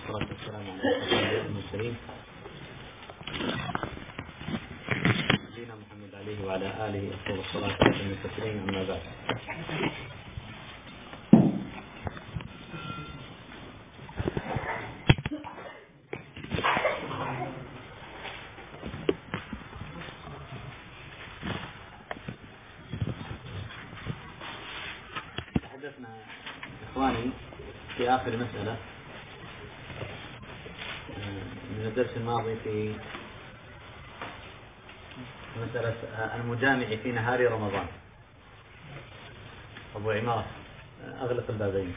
والصلاة والسلام على أشرف المرسلين نبينا محمد عليه وعلى آله أفضل الصلاة والسلام. أما بعد، تحدثنا إخواني في آخر مسألة من الدرس الماضي في مسألة المجامع في نهار رمضان. أبو عمار أغلق البابين.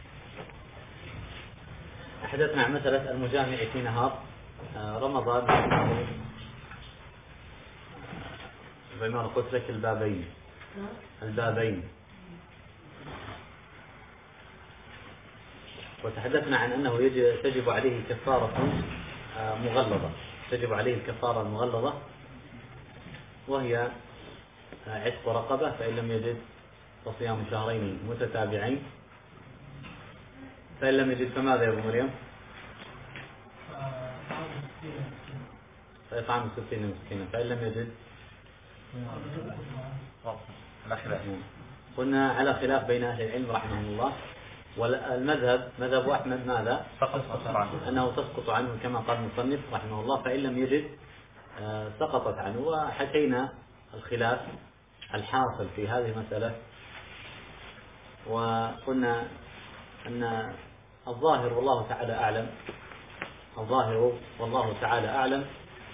تحدثنا عن مسألة المجامع في نهار رمضان. أبو عمار قلت لك البابين. وتحدثنا عن أنه تجب عليه كفارة مغلظة، تجب عليه الكفارة المغلظة، وهي عتق رقبة، فإن لم يجد فصيام شهرين متتابعين، فإن لم يجد فماذا يا أبو مريم؟ فإطعام 60 مسكينا، فإن لم يجد قلنا على خلاف بين أهل العلم رحمهم الله. والمذهب مذهب أحمد ماذا؟ أنه تسقط عنه كما قال المصنف رحمه الله، فإن لم يجد سقطت عنه. وحكينا الخلاف الحاصل في هذه المسألة، وقلنا أن الظاهر والله تعالى أعلم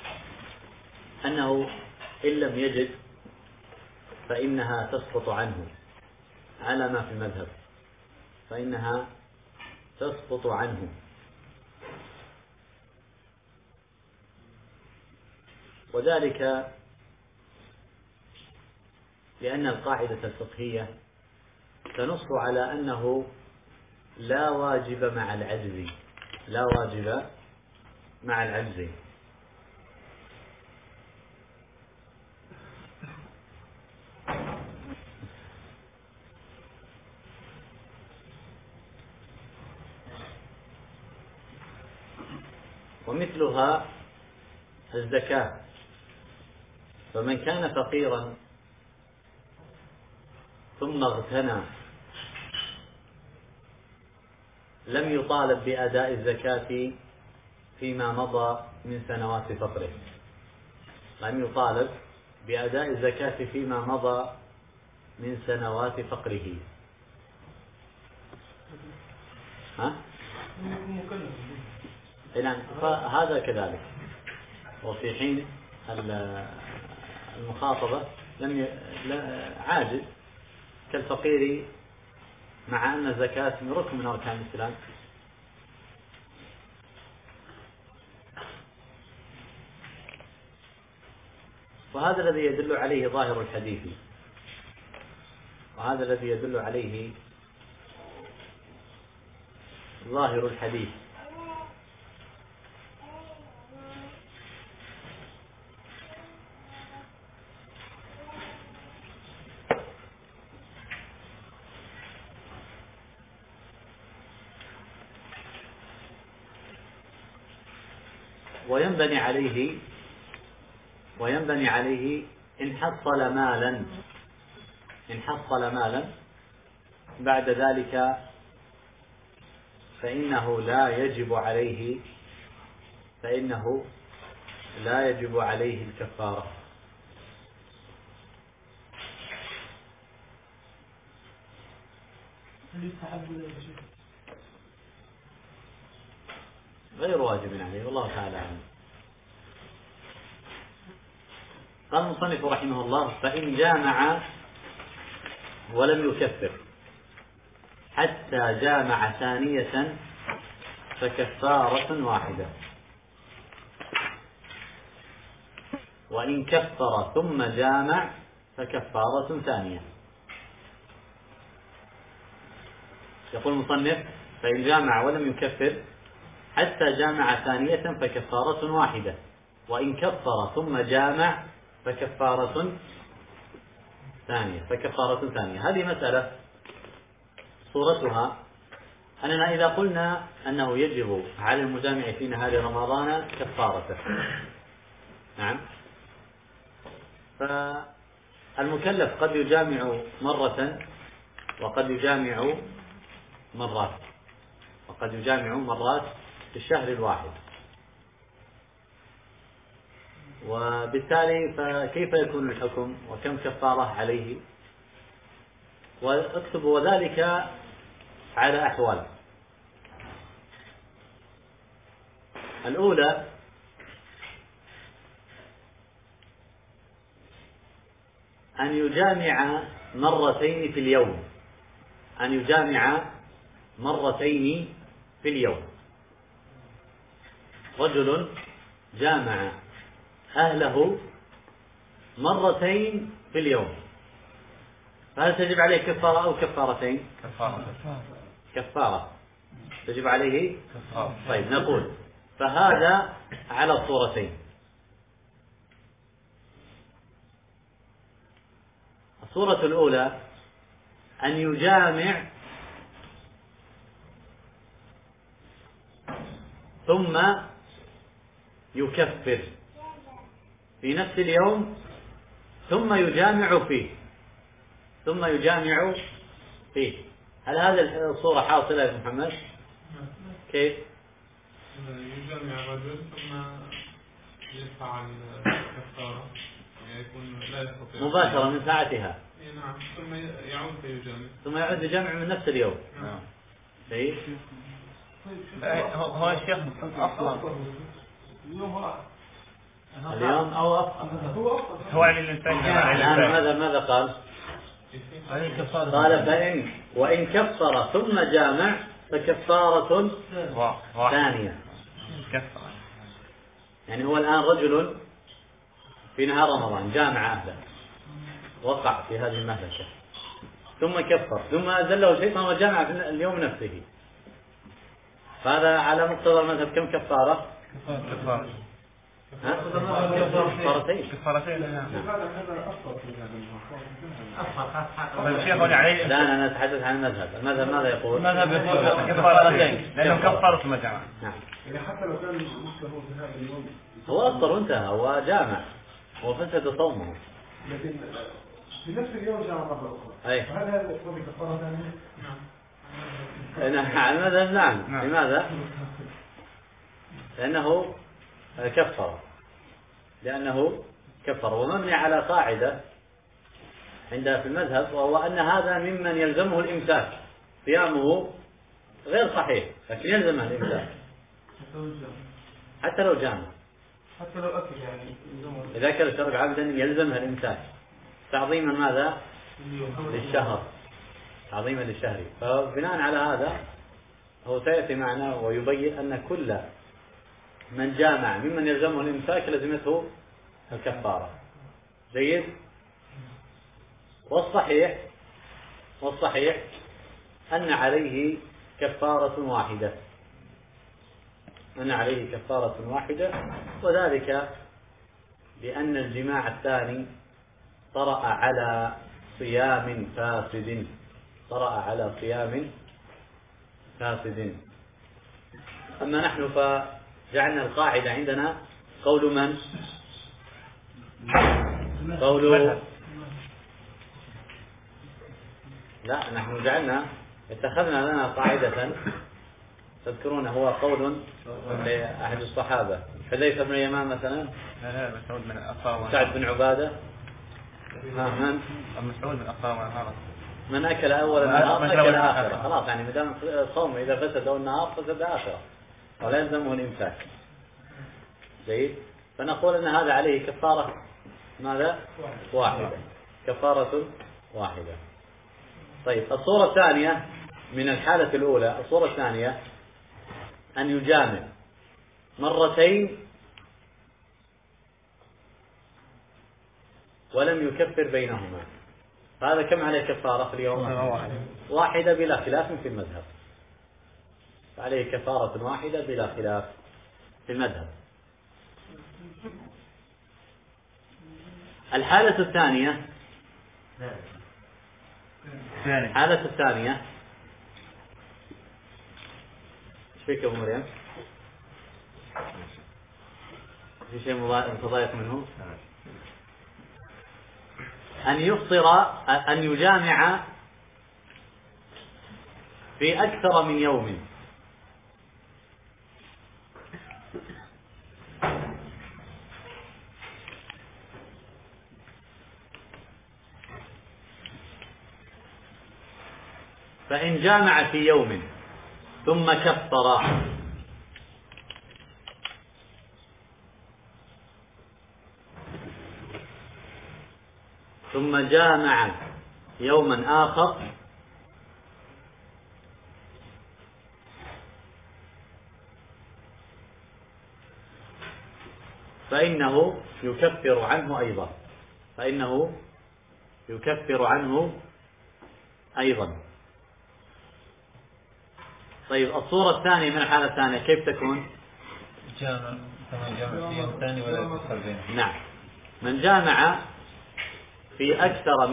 أنه إن لم يجد فإنها تسقط عنه على ما في المذهب، فإنها تسقط عنه. وذلك لأن القاعدة الفقهية تنص على أنه لا واجب مع العجز. ومثلها الزكاة، فمن كان فقيرا ثم اغتنى لم يطالب بأداء الزكاة فيما مضى من سنوات فقره، لم يطالب بأداء الزكاة فيما مضى من سنوات فقره. نعم، فهذا كذلك. وفي حين المخاطبة عاجز كالفقير، مع أن الزكاة ركن من أركان الإسلام. وهذا الذي يدل عليه ظاهر الحديث، ظاهر الحديث. وينبني عليه إن حصل مالا بعد ذلك فإنه لا يجب عليه الكفارة. غير واجب عليه، والله تعالى عنه. قال المصنف رحمه الله: فإن جامع ولم يكفر حتى جامع ثانية فكفارة واحدة، وإن كفر ثم جامع فكفارة ثانية. يقول المصنف: فإن جامع ولم يكفر حتى جامع ثانية فكفارة واحدة، وإن كفر ثم جامع فكفارة ثانية. هذه مسألة صورتها أننا إذا قلنا أنه يجب على المجامع في نهار رمضان كفارته، نعم، فالمكلف قد يجامع مرة وقد يجامع مرات، وقد يجامع مرات في الشهر الواحد، وبالتالي فكيف يكون الحكم وكم كفارة عليه؟ واكتب وذلك على أحوال. الأولى أن يجامع مرتين في اليوم، أن يجامع مرتين في اليوم. رجل جامع أهله مرتين في اليوم، فهل تجب عليه كفارة أو كفارتين؟ كفارة تجب عليه كفارة. طيب نقول فهذا على الصورتين. الصورة الأولى أن يجامع ثم يكفر في نفس اليوم، ثم يجامع فيه. هل هذه الصورة حاصلة يا محمد؟ كيف؟ يجامع الرجل ثم يدفع الكفارة، يكون لا يستطيع مباشرة من ساعتها. نعم، ثم يعود فيجامع، ثم يعود يجامع من نفس اليوم. نعم. إيه؟ هو الشيخ أصلا اليوم أو هو على الإنسان. الآن ماذا قال؟ قال وإن كفر ثم جامع فكفارة ثانية. يعني هو الآن رجل في نهار رمضان جامع أهله، وقع في هذه المهلكة، ثم كفر، ثم أزله شيطان وجامع في اليوم نفسه، فهذا على مقتضى المذهب كم كفارة؟ كفارتين. لا أنا أتحدث عن المذهب ماذا يقول؟ المذهب يقول كفارتين لأنه كفر ثم جامع. نعم. يعني حتى لو كان مسلم في هذا اليوم هو أفطر وانتهى، هو جامع وفسد صومه، لكن في نفس اليوم جامع مرة أخرى. أي. فهل هذا يقتضي كفارة ثانية؟ نعم. المذهب نعم. لماذا؟ لأنه كفر، ومبني على قاعدة عندها في المذهب، وهو أن هذا ممن يلزمه الإمساك، صيامه غير صحيح لكن يلزمه الإمساك حتى لو جامع، حتى لو أكل يعني إذا كان شرب عبدا يلزمه الإمساك تعظيما ماذا؟ للشهر، تعظيما للشهر. فبناء على هذا هو سيأتي معنا ويبين أن كل من جامع ممن يلزمه الإمساك لزمته الكفارة. جيد. والصحيح أن عليه كفارة واحدة، وذلك لأن الجماع الثاني طرأ على صيام فاسد. أما نحن فجعلنا القاعدة عندنا قول من؟ لا، نحن اتخذنا لنا قاعدة تذكرون، هو قول لأحد الصحابة، حذيفة بن اليمان مثلا، سعد بن عبادة، مسعود بن أخطار من أكل أول النهار أكل آخره، خلاص يعني مدام الصوم إذا فسد أول النهار فسد آخره ولا يلزمه الإمساك. جيد. فنقول أن هذا عليه كفارة ماذا؟ واحدة، كفارة واحدة. طيب الصورة الثانية من الحالة الأولى، الصورة الثانية أن يجامع مرتين ولم يكفر بينهما، فهذا كم عليه كفارة في اليوم؟ واحدة بلا خلاف في المذهب، فعليه كفارة واحدة بلا خلاف في المذهب. الحالة الثانية فيك يا أبو مريم؟ في شيء متضايق منه؟ أن يفطر أن يجامع في أكثر من يوم. فإن جامع في يوم ثم كفر ثم جامع يوما آخر فإنه يكفر عنه أيضا. طيب الصورة الثانية من الحالة الثانية كيف تكون؟ جامع في يوم ثاني ولا يكفر بينه. نعم، من جامع في أكثر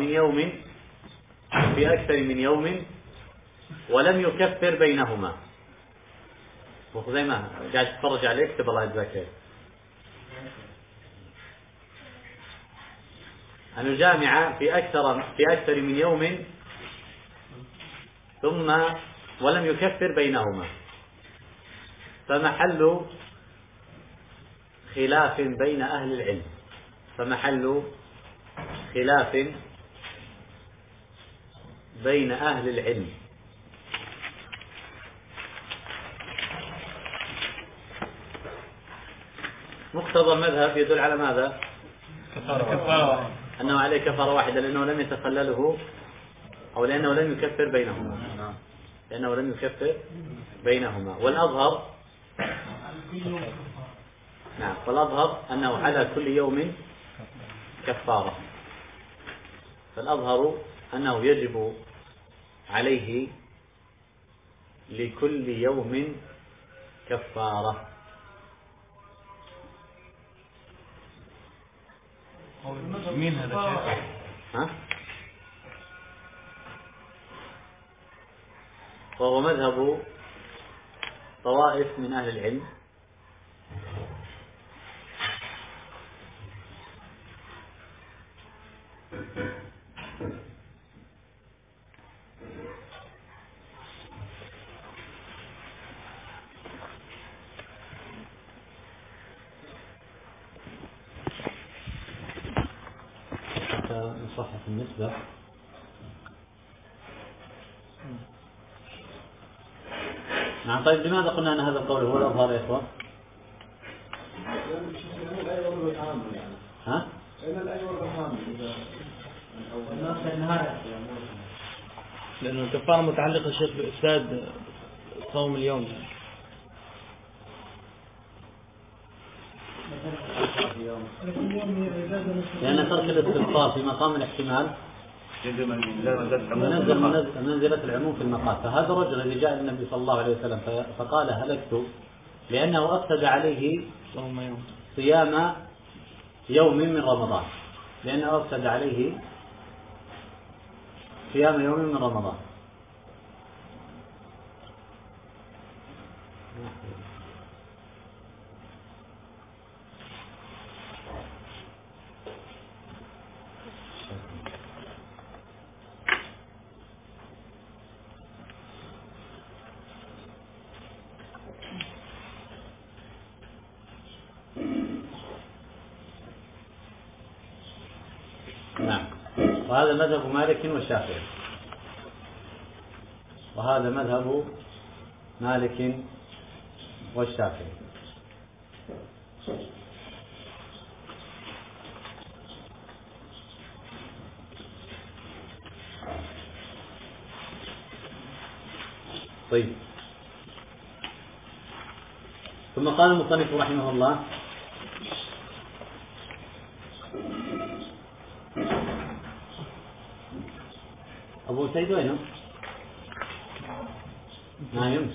من يوم ولم يكفر بينهما. وزي ما قاعد تتفرج عليك اكتب الله يجزاك خير. أن يجامع في أكثر من يوم ثم ولم يكفر بينهما، فمحل خلاف بين أهل العلم. مقتضى المذهب يدل على ماذا؟ كفارة. أنه عليه كفارة واحدة لأنه لم يتخلله أو لأنه لم يكفر بينهما. والأظهر أنه على كل يوم كفارة. فالأظهر أنه يجب عليه لكل يوم كفارة. مين هذا الشيخ؟ وهو مذهب طوائف من أهل العلم نصحح النسبة. نعم. طيب لماذا قلنا أن هذا القول هو الأظهر يا إخوة؟ لأنه الكفارة متعلقة شيخ بإفساد صوم اليوم. لأن ترك الاستفسار في مقام الاحتمال منزلة العموم في المقال. فهذا الرجل الذي جاء النبي صلى الله عليه وسلم فقال هلكت لأنه أفسد عليه صيام يوم من رمضان، نعم. وهذا مذهب مالك والشافعي، طيب. ثم قال المصنف رحمه الله: أبو سيد وينه؟ نايم.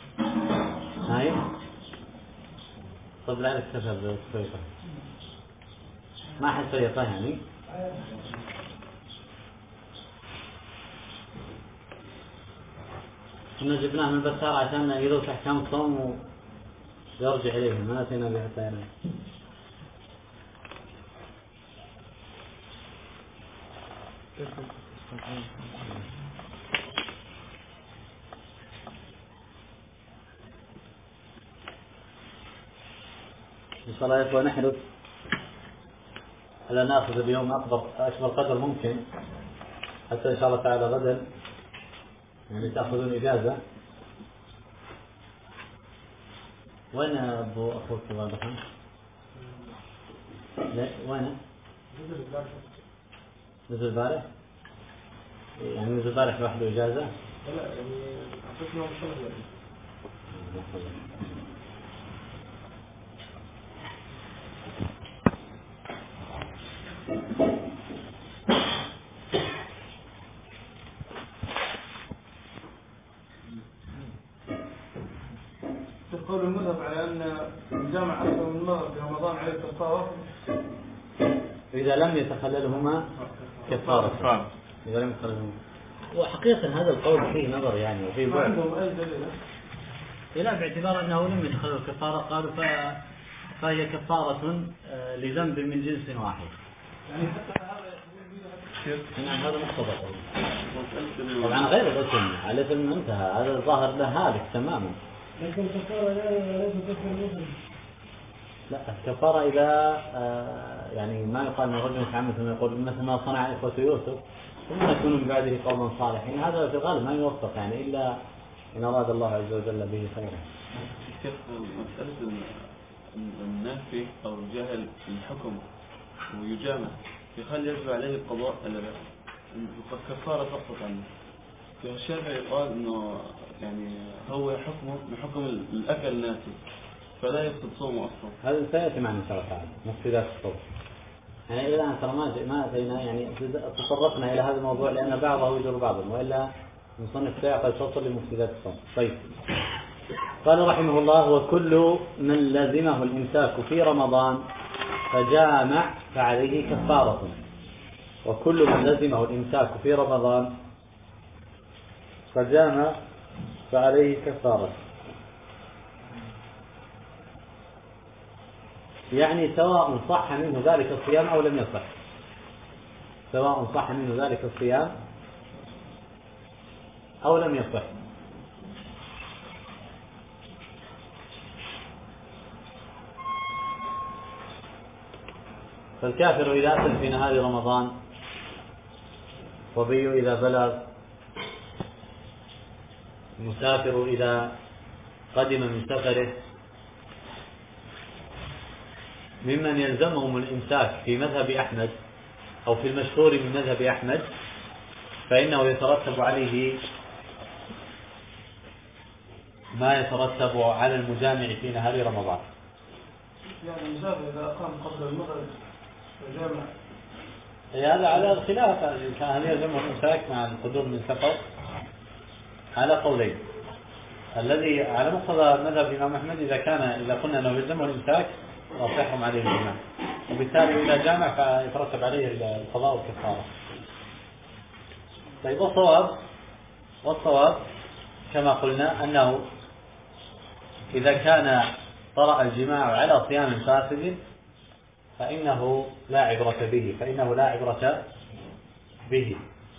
طب لا اكتفى بسويقة، ما أحد سويقة يعني. كنا جبناه من البسار عشان يدرس أحكام الصوم ويرجع إليه، ما أتينا به حتى ينام. إن شاء الله يا إخوة نحرص على نأخذ اليوم أكبر قدر ممكن، حتى إن شاء الله تعالى غدا يعني تأخذون إجازة. وين أبو أخوك واضح؟ لا وين؟ نزل البارح؟ يعني نزل البارح لوحده إجازة؟ لا يعني أعطيتنا مصنف. قول المذهب على أن الجامع أكثر من مرة في رمضان عليه كفارة إذا لم يتخللهما كفارة. إذا لم يتخللهما. وحقيقة هذا القول فيه نظر يعني وفيه بعد. عندهم أي دليل؟ لا، باعتبار أنه لم يتخلل الكفارة قالوا فهي كفارة لذنب من جنس واحد. يعني حتى هذا مقتضى. طبعا غير الاسم، على الاسم انتهى، هذا الظاهر له هالك تماما. لكن الكفارة لا تكفر المسلم. لا، الكفارة إذا يعني ما يقال أن الرجل يتعمد ثم يقول مثل ما صنع إخوة يوسف ثم يكون من بعده قوما صالحين، هذا في الغالب ما يوفق يعني إلا إن أراد الله عز وجل به خيرا. كيف مسألة النافي أو الجاهل الحكم ويجامع يخلي يجب عليه القضاء الكفارة تسقط عنه. في الشافعي قال إنه يعني هو حكمه بحكم الأكل ناسي فلا يفسد صومه أصلا. هذا سيأتي معنا إن شاء الله تعالى مفسدات الصوم. يعني إلى الآن ترى ما أتينا يعني تطرقنا إلى هذا الموضوع لأن بعضه يجر بعضا، وإلا المصنف سيأخذ فصل لمفسدات الصوم. طيب، قال رحمه الله: وكل من لزمه الإمساك في رمضان فجامع فعليه كفارة. وكل من لزمه الإمساك في رمضان فجامع فعليه كفارة. يعني سواء صح منه ذلك الصيام أو لم يصح، سواء صح منه ذلك الصيام أو لم يصح. فالكافر إذا أكل في نهار رمضان، وبي إذا بلغ، المسافر إذا قدم من سفره، ممن يلزمهم الإمساك في مذهب أحمد أو في المشهور من مذهب أحمد، فإنه يترتب عليه ما يترتب على المجامع في نهار رمضان. يعني المسافر إذا أقام قبل المغرب فجامع. هذا على الخلاف، هل يلزمه الإمساك مع القدوم من سفر؟ على قولين. الذي على مقتضى مذهب الإمام أحمد إذا قلنا أنه يلزمه الإمساك يحرم عليه الجماع، وبالتالي إذا جامع فيترتب عليه القضاء والكفارة. طيب، والصواب كما قلنا أنه إذا كان طرأ الجماع على صيام فاسد فإنه لا عبرة به.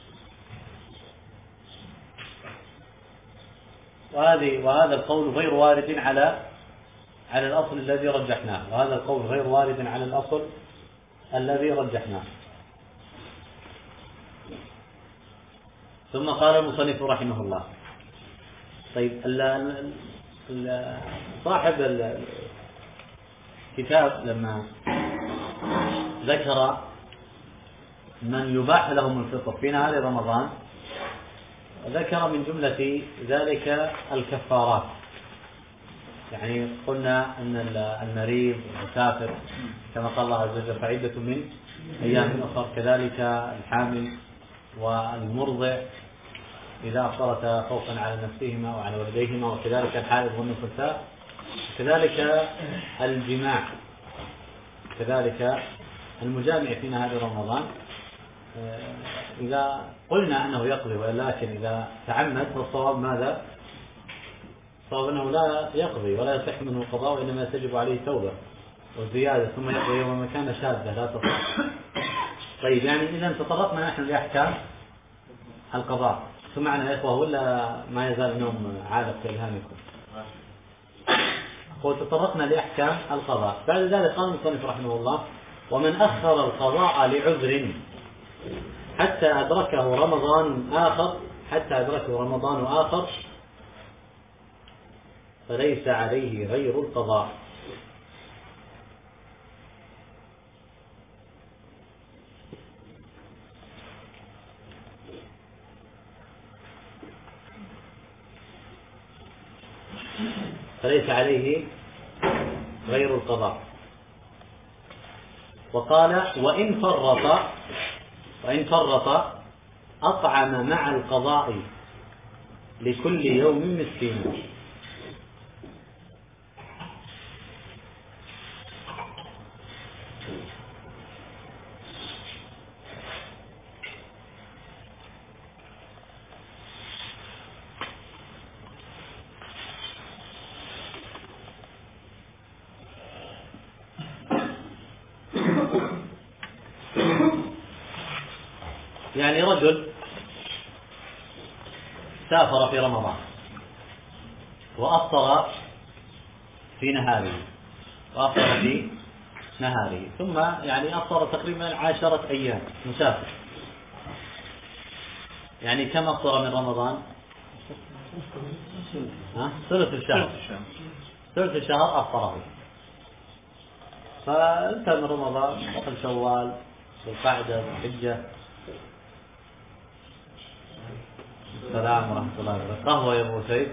وهذا القول غير وارد على الأصل الذي رجحناه. ثم قال المصنف رحمه الله: طيب، صاحب الكتاب لما ذكر من يباح لهم الفطر في نهار رمضان ذكر من جملة ذلك الكفارات. يعني قلنا أن المريض والمسافر كما قال الله عز وجل فعدة من أيام أخر، كذلك الحامل والمرضع إذا أفطرتا خوفا على نفسهما وعلى والديهما، وكذلك الحائض والنفساء، كذلك الجماع، كذلك المجامع في نهار رمضان. إذا قلنا أنه يقضي، ولكن إذا تعمد فالصواب ماذا؟ الصواب أنه لا يقضي ولا يصح منه القضاء، وإنما تجب عليه توبة وزيادة ثم يقضي يوم مكان شاذة لا تصح. طيب يعني إذا تطرقنا نحن لأحكام القضاء. سمعنا يا إخوة ولا ما يزال النوم عالق في إلهامكم؟ وتطرقنا لأحكام القضاء. بعد ذلك قال المصنف رحمه الله: ومن أخر القضاء لعذر حتى أدركه رمضان آخر فليس عليه غير القضاء. فليس عليه غير القضاء. وقال: وإن فرط أطعم مع القضاء لكل يوم مسكينا. يعني رجل سافر في رمضان وأفطر في نهاره ثم يعني أفطر تقريبا 10 أيام مسافر. يعني كم أفطر من رمضان؟ ثلث الشهر أفطره. فانتهى من رمضان دخل شوال والقعدة والحجة. السلام ورحمة الله وبركاته. قهوة يا أبو سيد.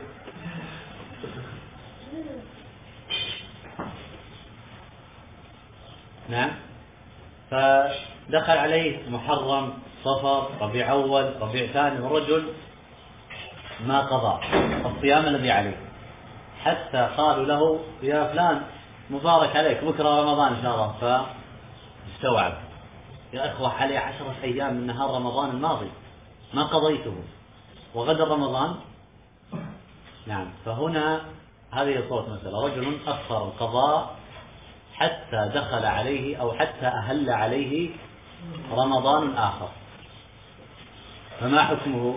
نعم. فدخل عليه محرم، صفر، ربيع أول، ربيع ثاني، والرجل ما قضى الصيام الذي عليه حتى قالوا له: يا فلان مبارك عليك بكرة رمضان إن شاء الله. فاستوعب: يا إخوة علي 10 أيام من نهار رمضان الماضي ما قضيته وغدا رمضان. نعم. فهنا هذه صورة مسألة: رجل أخر القضاء حتى دخل عليه أو حتى أهل عليه رمضان آخر، فما حكمه؟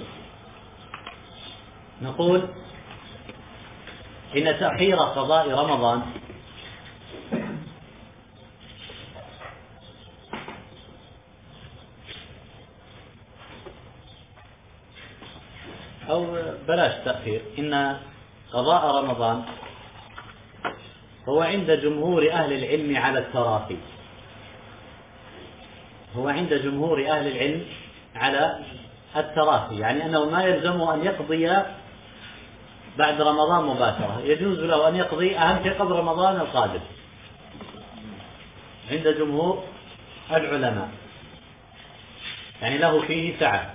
نقول إن تأخير قضاء رمضان أو بلاش تأخير، إن قضاء رمضان هو عند جمهور أهل العلم على التراخي. يعني أنه ما يلزمه أن يقضي بعد رمضان مباشرة، يجوز له أن يقضي أهم شيء قبل رمضان القادم عند جمهور العلماء، يعني له فيه سعة.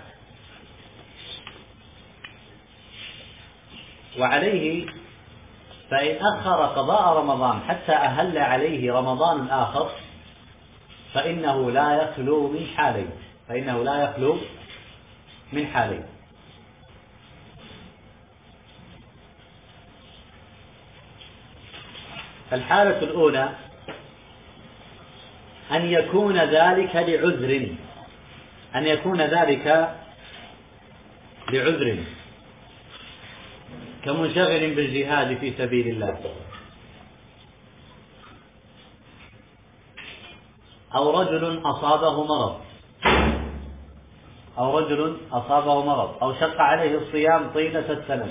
وعليه فإن أخر قضاء رمضان حتى أهل عليه رمضان آخر فإنه لا يخلو من حالين. الحالة الأولى أن يكون ذلك لعذر كمنشغل بالجهاد في سبيل الله، أو رجل أصابه مرض أو شق عليه الصيام طيلة السنة،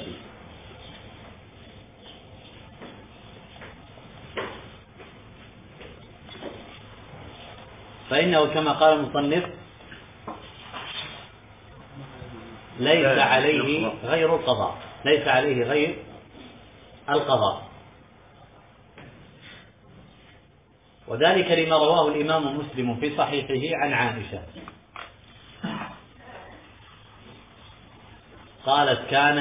فإنه كما قال المصنف ليس عليه غير القضاء. وذلك لما رواه الإمام مسلم في صحيحه عن عائشة قالت: كان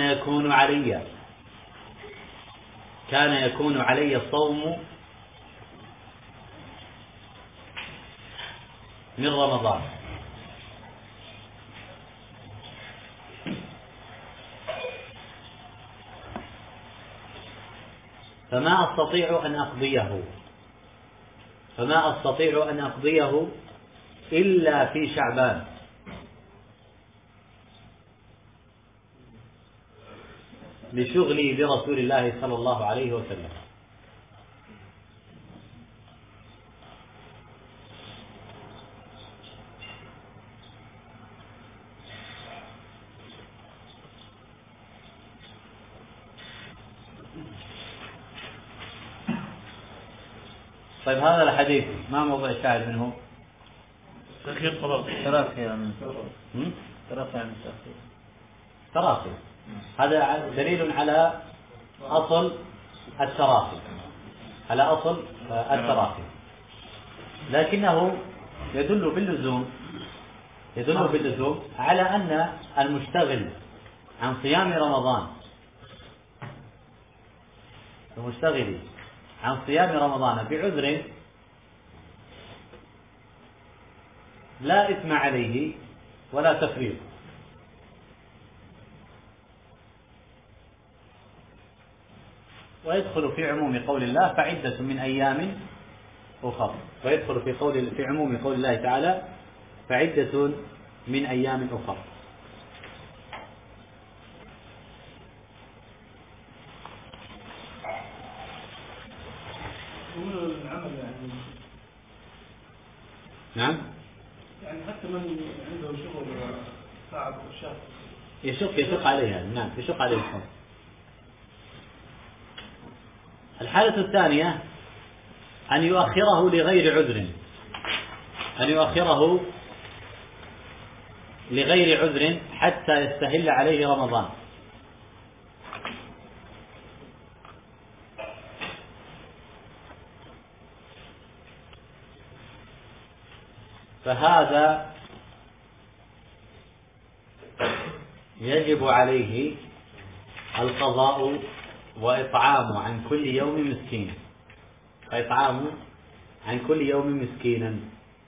يكون علي الصوم من رمضان، فما أستطيع أن أقضيه إلا في شعبان، لشغلي برسول الله صلى الله عليه وسلم. طيب هذا الحديث ما موضوع الشاهد منه؟ تأخير قضاء. تراخي. هذا دليل على أصل التراخي، لكنه يدل باللزوم على أن المشتغل عن صيام رمضان، بعذر لا إثم عليه ولا تفريط، ويدخل في عموم قول الله فعدة من أيام أخر، ويدخل في عموم قول الله تعالى فعدة من أيام أخر. نعم، يعني حتى من عنده شغل صعب وشاق يشق عليها. نعم، يشق عليه الصوم. الحالة الثانية أن يؤخره لغير عذر حتى يستهل عليه رمضان. فهذا يجب عليه القضاء وإطعام عن كل يوم مسكينا.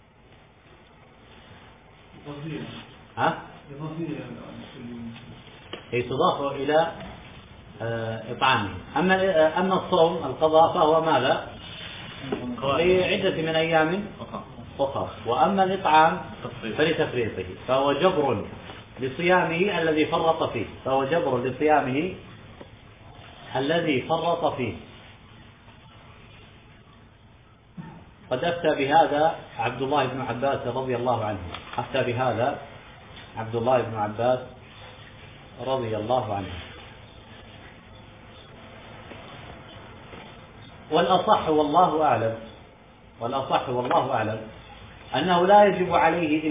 هي تضاف إلى إطعامه. أما الصوم القضاء فهو ماذا؟ لعدة من أيام أخرى. وأما الإطعام فلتفريطه، فهو جبر لصيامه الذي فرط فيه. قد أفتى بهذا عبد الله بن عباس رضي الله عنه. والأصح والله أعلم أنه لا يجب عليه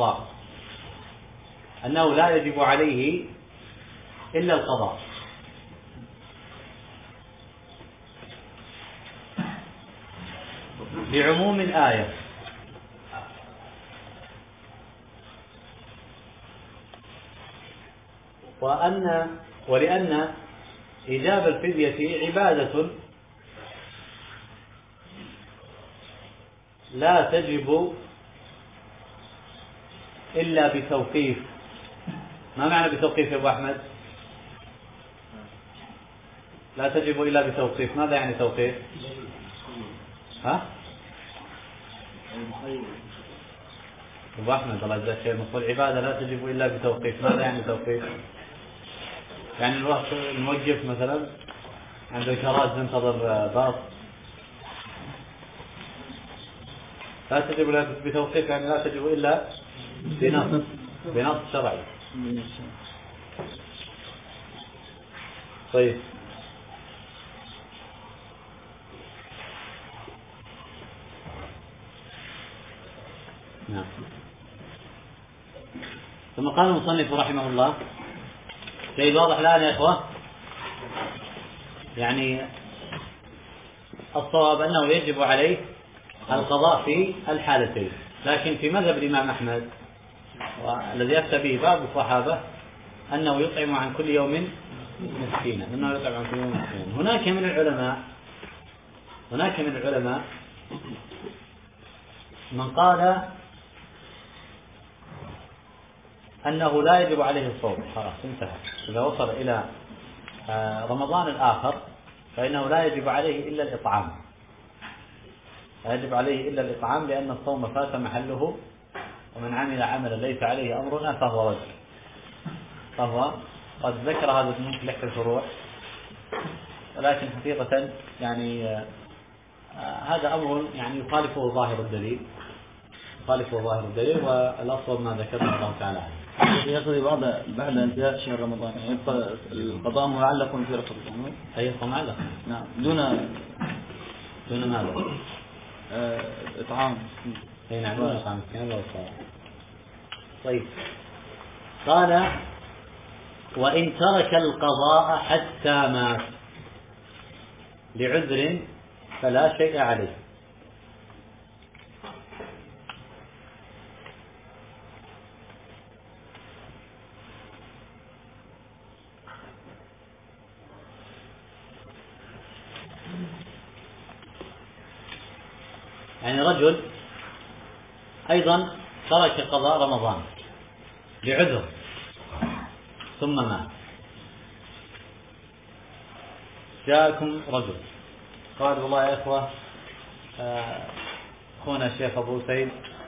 إلا القضاء، بعموم الآية. ولأن إيجاب الفدية عبادة لا تجب إلا بتوقيف. ما معنى بتوقيف يا أبو أحمد؟ لا تجب إلا بتوقيف. ماذا يعني توقيف؟ أبو أحمد الله يجزاك خير، نقول عبادة لا تجب إلا بتوقيف. ماذا يعني توقيف؟ يعني نروح نوقف مثلا عند الكراج ننتظر باص، لا تجب إلا بتوقيف، يعني لا تجب إلا بنص شرعي. طيب، نعم. ثم قال المصنف رحمه الله، شيء واضح الآن يا إخوة؟ يعني الصواب أنه يجب عليه القضاء في الحالتين، لكن في مذهب الإمام أحمد والذي أفتى به بعض الصحابة أنه يطعم عن كل يوم مسكينا. هناك من العلماء من قال أنه لا يجب عليه الصوم، خلاص انتهى. إذا وصل إلى رمضان الآخر فإنه لا يجب عليه إلا الإطعام، لا يجب عليه إلا الإطعام، لأن الصوم فات محله، ومن عمل عملا ليس عليه أمرنا فهو رد. فهو قد ذكر هذا ابن مفلح في الفروع، ولكن حقيقة يعني هذا أمر يعني يخالفه ظاهر الدليل، والأصل ما ذكرنا الله تعالى عنه. يقضي بعد انتهاء شهر رمضان، يعني يبقى القضاء معلق في رقبته. أي معلق؟ نعم، دون ماذا؟ إطعام. أي نعم، دون إطعام مسكين. طيب، قال: وإن ترك القضاء حتى مات لعذر فلا شيء عليه. يعني رجل أيضا ترك قضاء رمضان لعذر ثم مات. جاءكم رجل قال: والله يا إخوة، أخونا الشيخ أبو سيد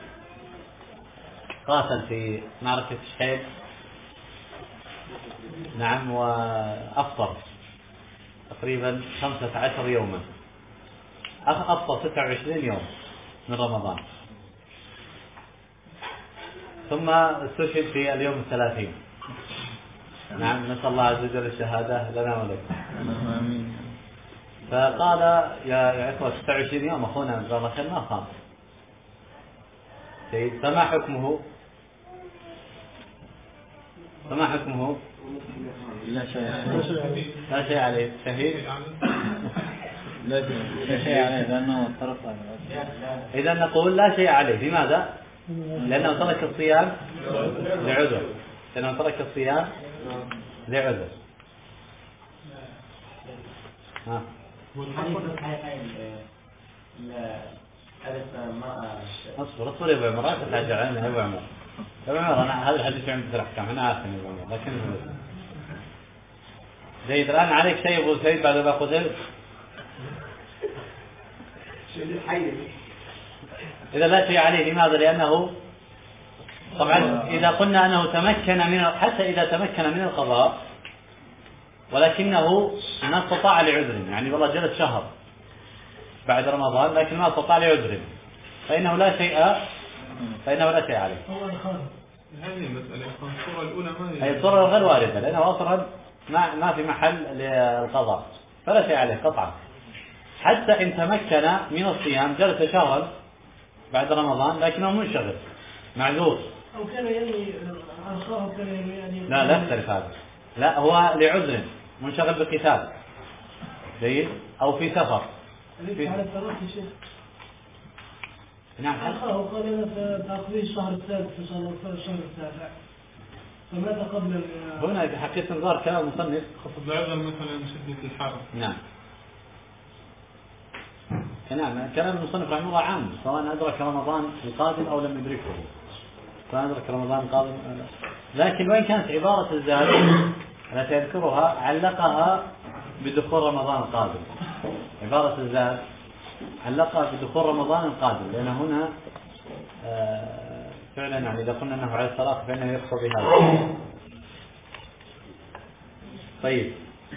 قاتل في معركة شحيل، نعم، وأفطر تقريبا 15 يوما، أفطر 26 يوم من رمضان، ثم استشهد في اليوم 30. نعم، نسأل الله عز وجل الشهادة لنا ولكم. فقال: يا إخوة، 26 يوم أخونا جزاه الله خير ما قام. فما حكمه؟ لا شيء عليه. شهيد؟ لا شيء عليه لأنه ترك. إذا نقول لا شيء عليه. لماذا؟ لأنه ترك الصيام لعذر. اصبر يا ابو عمر، لا تتعجل عنه يا ابو عمر. انا هذا الحديث عندي في الاحكام، انا عارف يا ابو عمر، لكن زيد الان عليك شيء ابو سيد بعد ما قتل. اذا لا شيء عليه. لماذا؟ لانه طبعا اذا قلنا انه تمكن من، حتى اذا تمكن من القضاء ولكنه ما استطاع لعذر، يعني والله جلس شهر بعد رمضان لكن ما استطاع لعذر، فإنه لا شيء عليه. هذه المسألة الصورة الأولى ما هي الصورة غير واردة، لأنه أصلا ما في محل للقضاء، فلا شيء عليه قطعا. حتى إن تمكن من الصيام، جلس شهرا بعد رمضان لكنه منشغل معذور، أو كان ينوي أخاه، كان يعني لا يختلف هذا. لا، هو لعذر، منشغل بالقتال، جيد، أو في سفر. على التراخي يا شيخ. نعم. أخاه قال: أنا تقضي الشهر السادس إن شاء الله، الشهر السابع، فماذا قبل؟ هنا حقيقة انظار كلام المصنف خفض العذر مثلا شدة الحر. نعم، كلام المصنف رحمه الله عام، سواء أدرك رمضان القادم أو لم يدركه، سواء أدرك رمضان القادم. لكن وين كانت عبارة الزاد التي أذكرها علقها بدخول رمضان القادم، عبارة الزاد علقها بدخول رمضان القادم، لأن هنا فعلا يعني إذا قلنا أنه على الصلاة فإنه يقصد بهذا. طيب،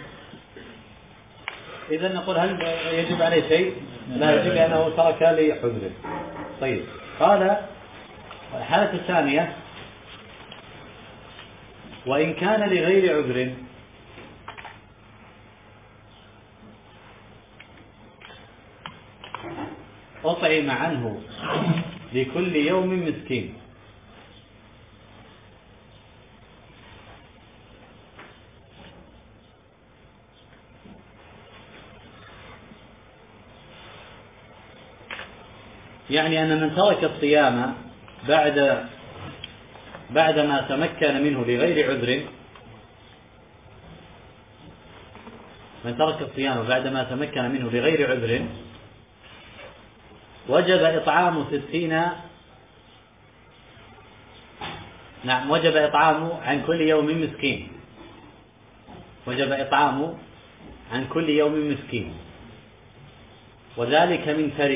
إذا نقول هل يجب عليه شيء؟ لا يجب، لأنه ترك لحذره. طيب، قال: الحالة الثانية: وإن كان لغير عذر أطعم عنه لكل يوم مسكين. يعني أن من ترك الصيام بعدما تمكن منه لغير عذر، من ترك الصيام بعدما تمكن منه لغير عذر وجب إطعام 60. نعم، وجب إطعامه عن كل يوم مسكين. وجب إطعامه عن كل يوم مسكين، وذلك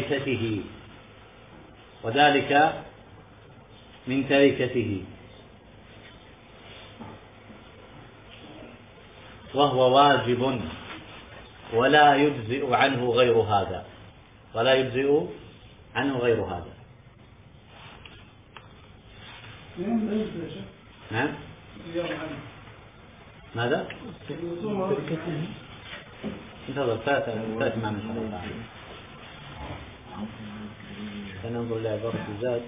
من تركته وهو واجب ولا يجزئ عنه غير هذا. نعم. ماذا؟ انتظر تأتي معنا إن شاء الله تعالى. سننظر لعبارة الزاد.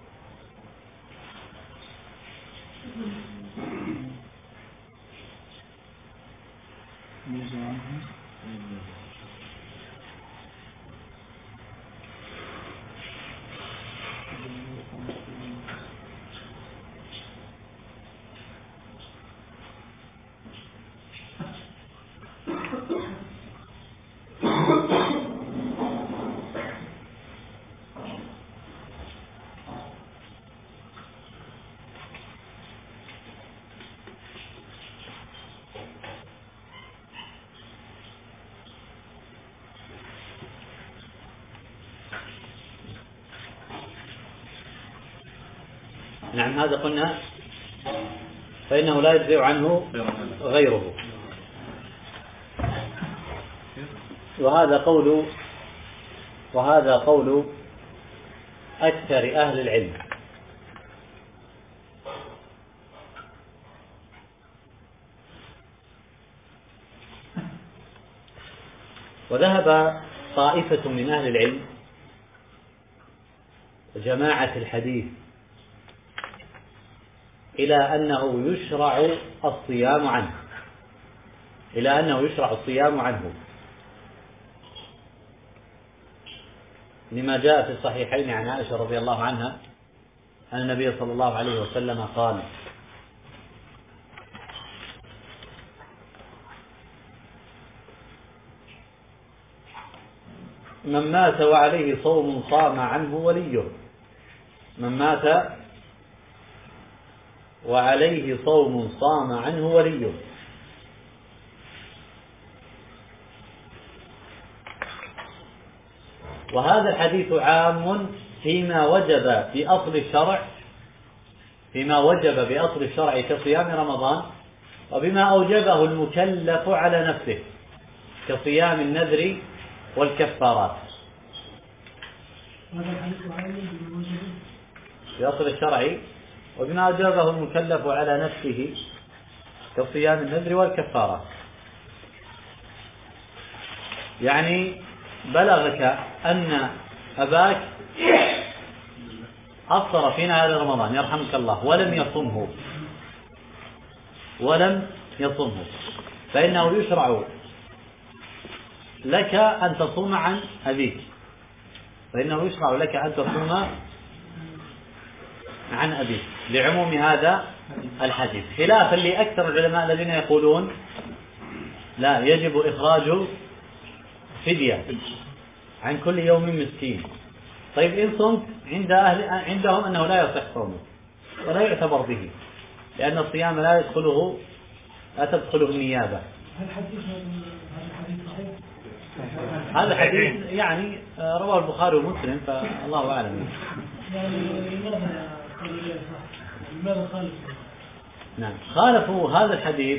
نعم، هذا قلنا فإنه لا يجزئ عنه غيره. وهذا قول أكثر أهل العلم. وذهب طائفة من أهل العلم جماعة الحديث إلى أنه يشرع الصيام عنه، لما جاء في الصحيحين عن عائشة رضي الله عنها أن النبي صلى الله عليه وسلم قال: من مات وعليه صوم صام عنه وليه. من مات وعليه صوم صام عنه وليه. وهذا الحديث عام فيما وجب بأصل الشرع كصيام رمضان، وبما أوجبه المكلف على نفسه كصيام النذر والكفارات. بأصل الشرع وبما أوجبه المكلف على نفسه كصيام النذر والكفارات. يعني بلغك أن أباك أفطر في نهار رمضان يرحمك الله ولم يصمه، فإنه يشرع لك أن تصوم عن أبيك، لعموم هذا الحديث، خلافا لأكثر العلماء الذين يقولون لا، يجب إخراج فدية عن كل يوم مسكين. طيب إن صمت عندهم أنه لا يصح صومه ولا يعتبر به، لأن الصيام لا تدخله النيابة. هذا الحديث يعني رواه البخاري ومسلم، فالله أعلم. نعم، خالفوا هذا الحديث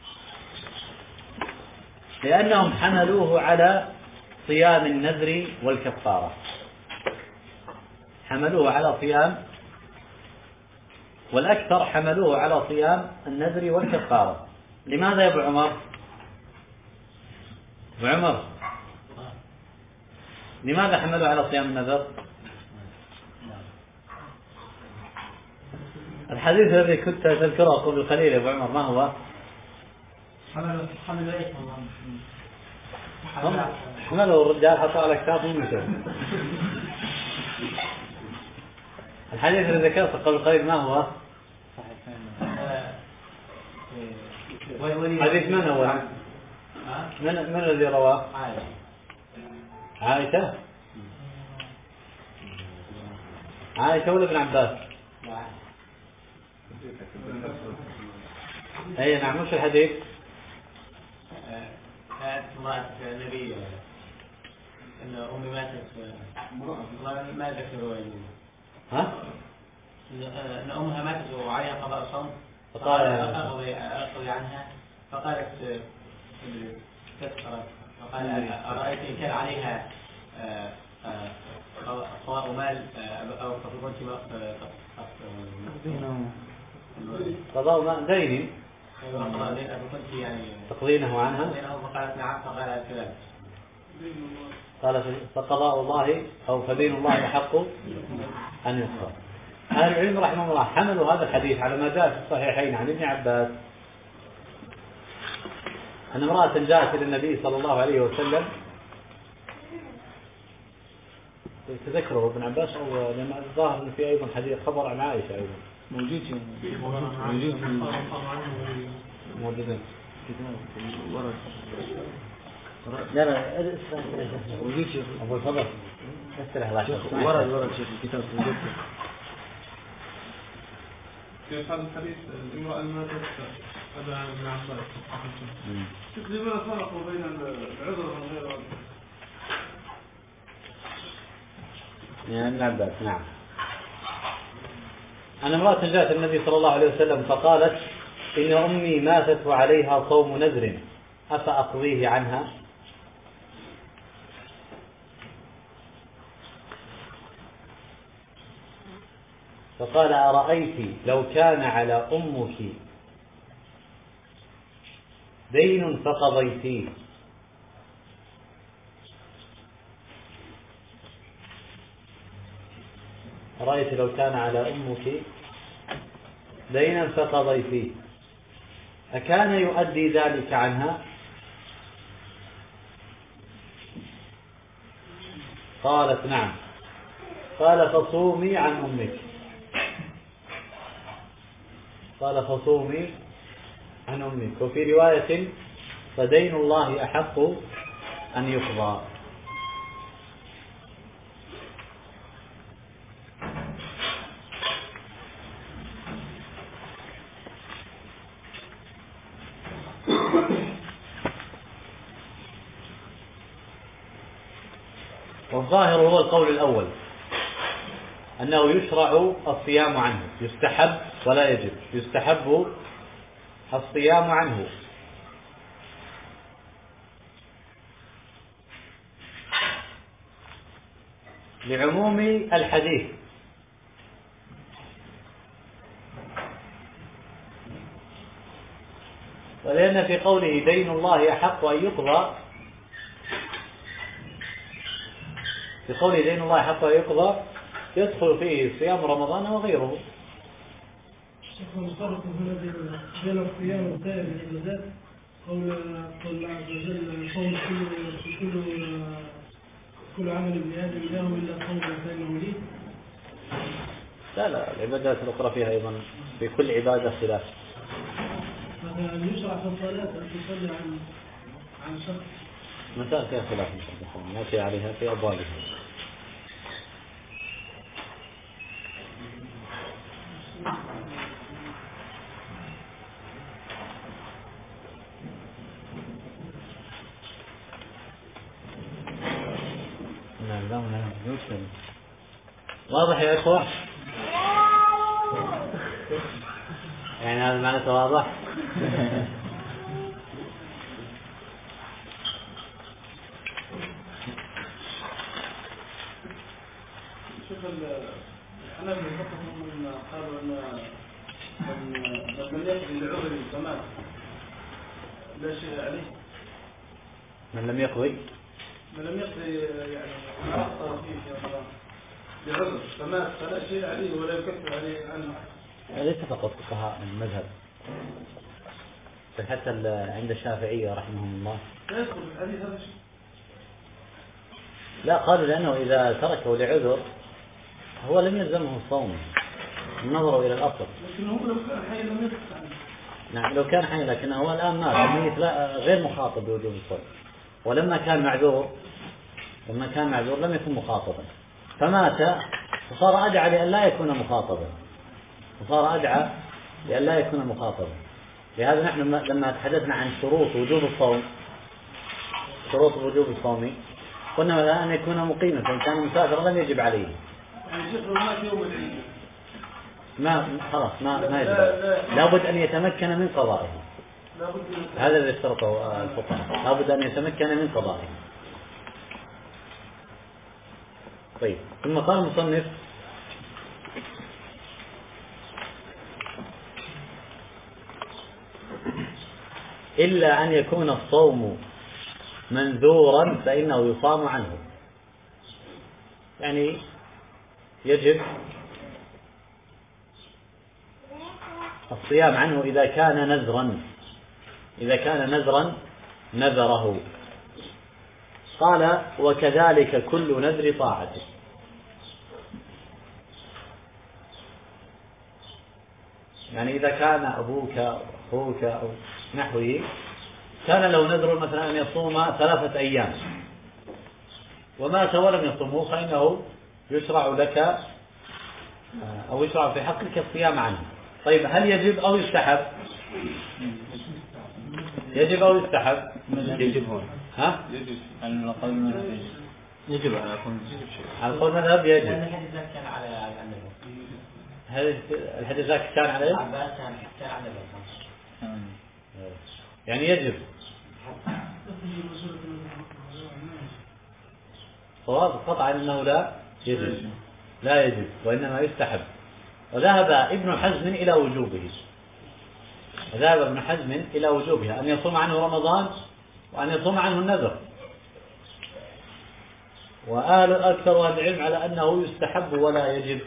لأنهم حملوه على صيام النذر والكفارة، والأكثر حملوه على صيام النذر والكفارة. لماذا يا أبو عمر؟ لماذا حملوه على صيام النذر؟ الحديث الذي كنت تذكره قبل قليل يا أبو عمر ما هو؟ حمله الرجال حطوا على كتافهم ومشوا. الحديث الذي ذكرته قبل قليل ما هو؟ حديث من هو؟ من الذي رواه؟ عائشة ولا ابن عباس؟ أي نعم. مش الحديث امرأة النبي أن أمي ماتت ما ذكروا ها؟ أن أمها ماتت وعليها قضاء صوم فقال أقضي عنها فقالت تذكرت فقال أرأيت إن كان عليها قضاء مال أو كنت قضاء مال دين كنت يعني تقضينه عنها فقالت نعم فقال كذلك قال فقضاء الله أو فدين الله أحق أن يقضى. أهل العلم رحمه الله حملوا هذا الحديث على ما جاء في الصحيحين عن ابن عباس أن امرأة جاءت إلى النبي صلى الله عليه وسلم تذكروا ابن عباس أو لأن الظاهر أن في أيضا حديث خبر عن عائشة أيضا موجود موجودين ورد لا موجود شيخ أبو الفضل استرح الله ورد شيخ الكتاب موجود. في هذا الحديث الامرأة ماتت هذا عن ابن عباس. لماذا فرقوا بين العذر والغير عذر؟ يعني ابن عباس نعم. أن امرأة جاءت النبي صلى الله عليه وسلم فقالت إن أمي ماتت وعليها صوم نذر أفأقضيه عنها؟ فقال أرأيت لو كان على أمك دين فقضيتيه أرأيت لو كان على أمك دينا فقضيتيه أكان يؤدي ذلك عنها؟ قالت نعم. قال فصومي عن أمك. قال فصومي عن أمك. وفي رواية فدين الله أحق أن يقضى. والظاهر هو القول الأول أنه يشرع الصيام عنه، يستحب ولا يجب، يستحب الصيام عنه لعموم الحديث ولأن في قوله دين الله أحق أن يقضى، في قوله دين الله أحق أن يقضى يدخل فيه صيام رمضان وغيره. شيخ الفرق هنا بين الصيام وسائر العبادات قول الله عز وجل صوم كل عمل ابن آدم له إلا صوم فإنه لي. لا العبادات الأخرى فيها أيضا في كل عبادة خلاف. هذا يشرع في الصلاة أن تصلي عن شخص. مسائل فيها خلاف نأتي عليها في أبوابها. واضح يا إخوة؟ يعني هذا معناته واضح؟ شوف الحنابلة من قالوا أن من يقضي لعذر فمات لا شيء عليه. من لم يقضي يعني ما أخطأ فيه في رمضان لعذر فمات فلا شيء عليه ولا يكفر عليه عنه. ليس فقط فقهاء المذهب، بل حتى عند الشافعية رحمهم الله لا يدخل في الحديث هذا الشيء. لا، قالوا لأنه إذا تركه لعذر هو لم يلزمه الصوم، نظروا إلى الأصل. لكن هو لو كان حي لم يدخل عنه. نعم لو كان حي، لكنه هو الآن مات الميت غير مخاطب بوجوب الصوم، ولما كان معذور لم يكن مخاطبا فمات فصار أدعى لأن لا يكون مخاطبا. لهذا نحن لما تحدثنا عن شروط وجوب الصوم شروط وجوب الصوم قلنا مثلا أن يكون مقيما، فإن كان مسافرا لم يجب عليه. يعني شيخ لو مات يوم العيد خلاص ما يجب، لابد أن يتمكن من قضائه. هذا الذي اشترطه الفقهاء، لابد أن يتمكن من قضائه. طيب، ثم قال المصنف: إلا أن يكون الصوم منذورا فإنه يصام عنه. يعني يجب الصيام عنه إذا كان نذرا، إذا كان نذرا نذره. قال: وكذلك كل نذر طاعة. يعني إذا كان أبوك أو أخوك أو نحوه كان له نذر مثلا أن يصوم 3 أيام ومات ولم يصومه، فإنه يشرع لك أو يشرع في حقك الصيام عنه. طيب، هل يجب أو يستحب؟ يجب أو يستحب؟ يجب هون. ها؟ يجب على قول المذهب يجب. الحديث ذاك كان على النبي. هل الحديث ذاك كان عليه؟ كان على النبي. يعني يجب. صواب قطعا أنه لا يجب، لا يجب وإنما يستحب. وذهب ابن حزم إلى وجوبه، ذهب ابن حزم إلى وجوبها، أن يصوم عنه رمضان وأن يصوم عنه النذر. وآل أكثر أهل العلم على أنه يستحب ولا يجب،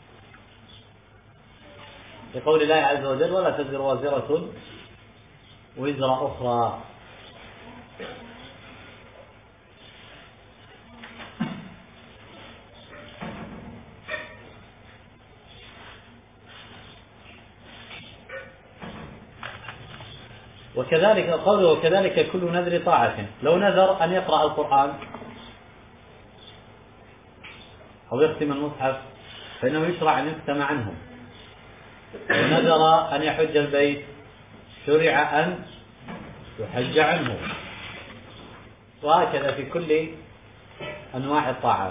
لقول الله عز وجل: ولا تزر وازرة وزر أخرى. وكذلك قوله: وكذلك كل نذر طاعة. لو نذر أن يقرأ القرآن أو يختم المصحف فإنه يشرع أن يختم عنه. ونذر أن يحج البيت شرع أن يحج عنه. وهكذا في كل أنواع الطاعات.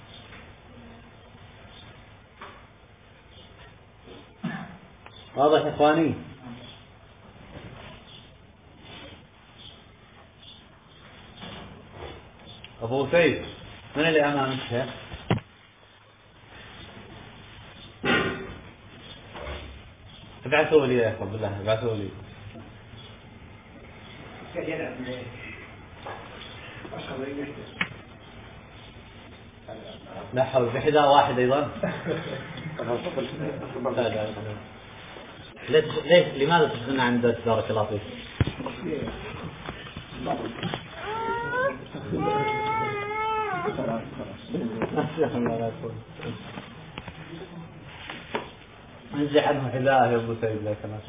واضح إخواني؟ أبو سيد، من اللي أمامك؟ ابعثوا لي يا أخوة بالله، ابعثوا لي. لا حول، في حذاء واحد أيضا. ليش لماذا تشغلنا عن درس؟ بارك الله فيك. انزع عنه حذاءه يا ابو سيد لا كما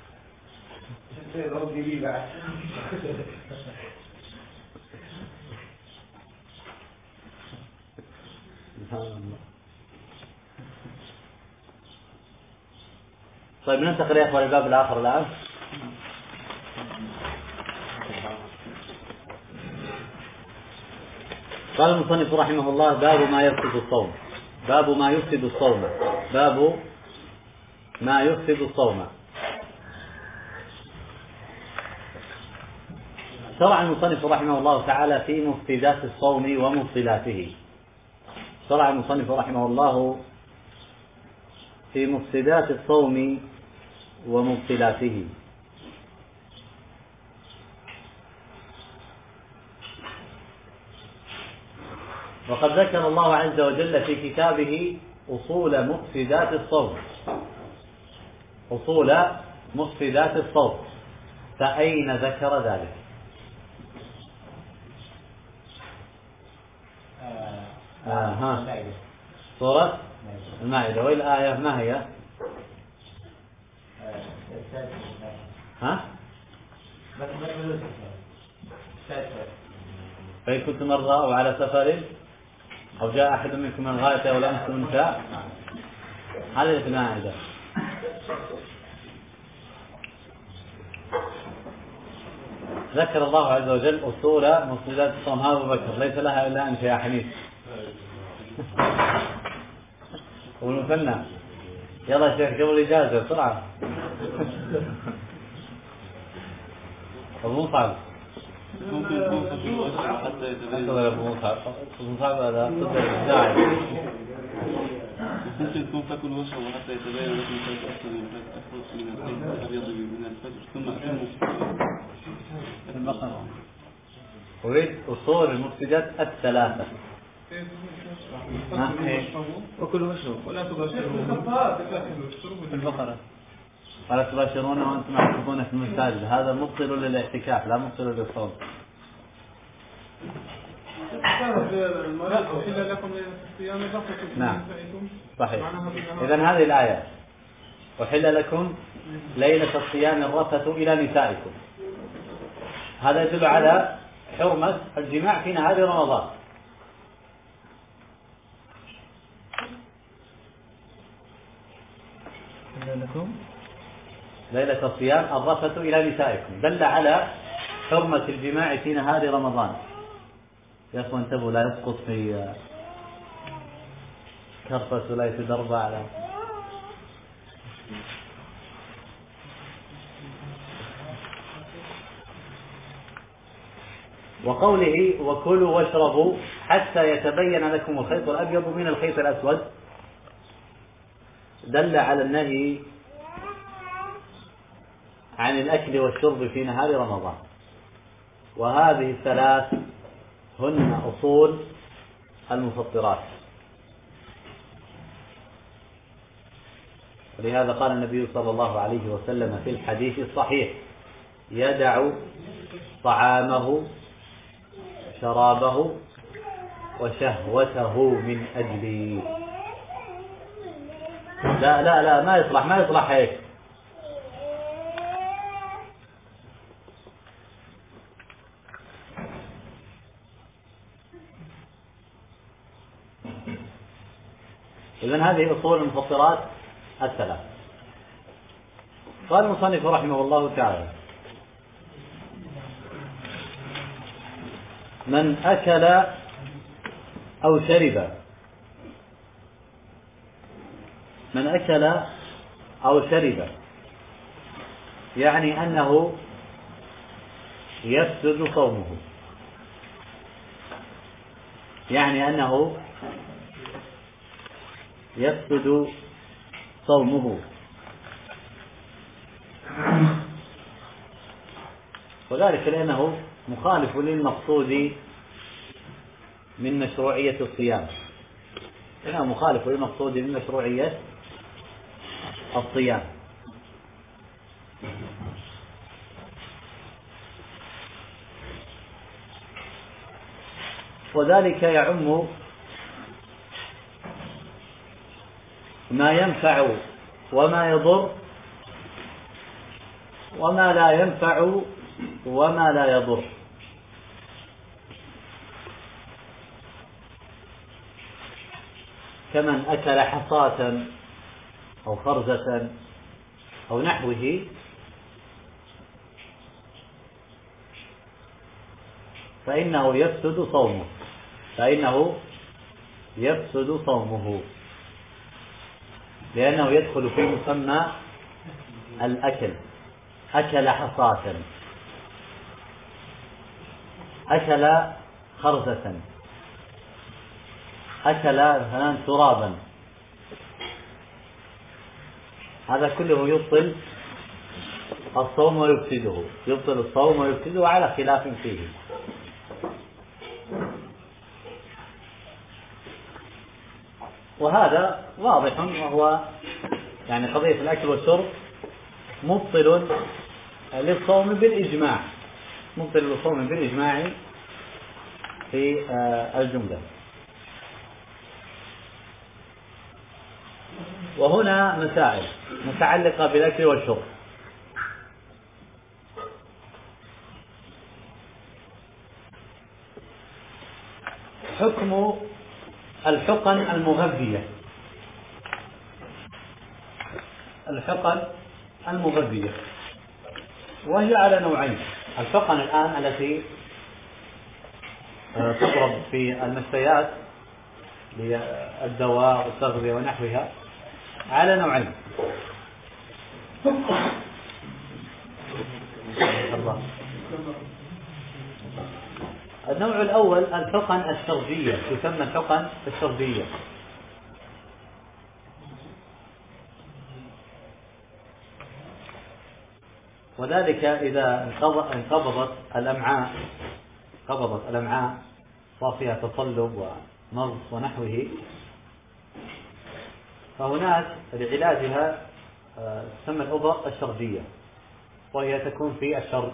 طيب، ننتقل يا اخوان الباب الاخر الان. قال المصنف رحمه الله: باب ما يفسد الصوم. باب ما يفسد الصوم. باب ما يفسد الصوم. شرع المصنف رحمه الله تعالى في مفسدات الصوم ومبطلاته. شرع المصنف رحمه الله في مفسدات الصوم ومبطلاته. وقد ذكر الله عز وجل في كتابه أصول مفسدات الصوم. أصول مفسدات الصوم، فأين ذكر ذلك؟ سورة المائدة. والآية ما هي؟ فإن كنتم مرضى أو على سفر أو جاء أحد منكم من الغائط ولم يمسه النساء. هذا في المائدة. ذكر الله عز وجل أصول مفسدات الصوم. ها أبو بكر ليس لها إلا أنت يا حنيف. والمثنى يلا يا شيخ قبل الإجازة بسرعة. أبو مصعب ممكن يكون فكر حتى يتبين. أبو مصعب هذا صدق الداعي. ممكن تكون فكر وشربوا حتى يتبين لكم كيف أسود من الخيط الأبيض من الفجر ثم أتموا في البقرة. أريد أصول المفسدات الثلاثة. وكلوا واشربوا ولا تباشرون في البقرة. ولا تباشرون وأنتم عاكفون في المساجد. هذا مبطل للاعتكاف لا مبطل للصوم. أحل لكم الصيام الرفث نعم صحيح. إذن هذه الآية أحل لكم ليلة الصيام الرفث إلى نسائكم، هذا يدل على حرمة الجماع في نهار رمضان. ليلة الصيام الرفث إلى نسائكم دل على حرمة الجماع في نهار رمضان. يا أخوان انتبهوا لا يسقط في كرفس ولا يتدرب على وقوله وكلوا واشربوا حتى يتبين لكم الخيط الأبيض من الخيط الأسود دل على النهي عن الأكل والشرب في نهار رمضان. وهذه الثلاث هن أصول المفطرات. ولهذا قال النبي صلى الله عليه وسلم في الحديث الصحيح يدع طعامه شرابه وشهوته من أجلي. لا لا لا ما يصلح هيك. إذن هذه أصول المفطرات الثلاث. قال المصنف رحمه الله تعالى من أكل أو شرب، من أكل أو شرب يعني أنه يفسد صومه، يعني أنه يفسد صومه. وذلك لأنه مخالف للمقصود من مشروعية الصيام، لأنه مخالف للمقصود من مشروعية الصيام. وذلك يعم ما ينفع وما يضر وما لا ينفع وما لا يضر. كمن أكل حصاة أو خرزة أو نحوه فإنه يفسد صومه، لأنه يدخل في مسمى الأكل. أكل حصاة، أكل خرزة، أكل ترابا، هذا كله يبطل الصوم ويفسده، على خلاف فيه. وهذا واضح، وهو يعني قضية الأكل والشرب مبطل للصوم بالإجماع، في الجملة. وهنا مسائل متعلقة بالأكل والشرب. حكم الحقن المغذية، وهي على نوعين. الحقن الآن التي تضرب في المشفيات للدواء والتغذية ونحوها على نوعين. النوع الأول الحقن الشرجية، تسمى الحقن الشرجية، وذلك إذا انقبضت الأمعاء صار فيها تصلب ونغص ونحوه، فهناك لعلاجها تسمى الأبر الشرجية، وهي تكون في الشرج.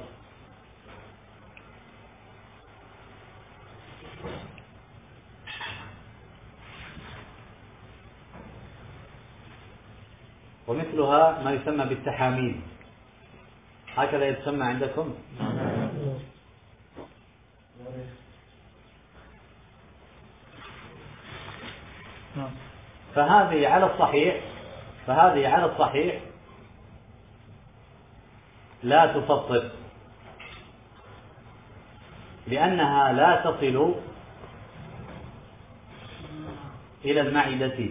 ومثلها ما يسمى بالتحاميل، هكذا يتسمى عندكم. فهذه على الصحيح لا تفطر، لأنها لا تصل إلى المعدة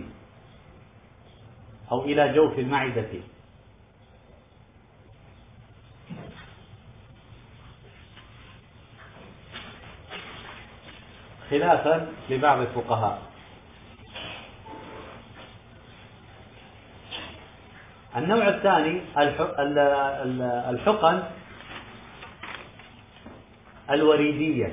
أو إلى جوف المعدة، خلافا لبعض الفقهاء. النوع الثاني الحقن الوريدية،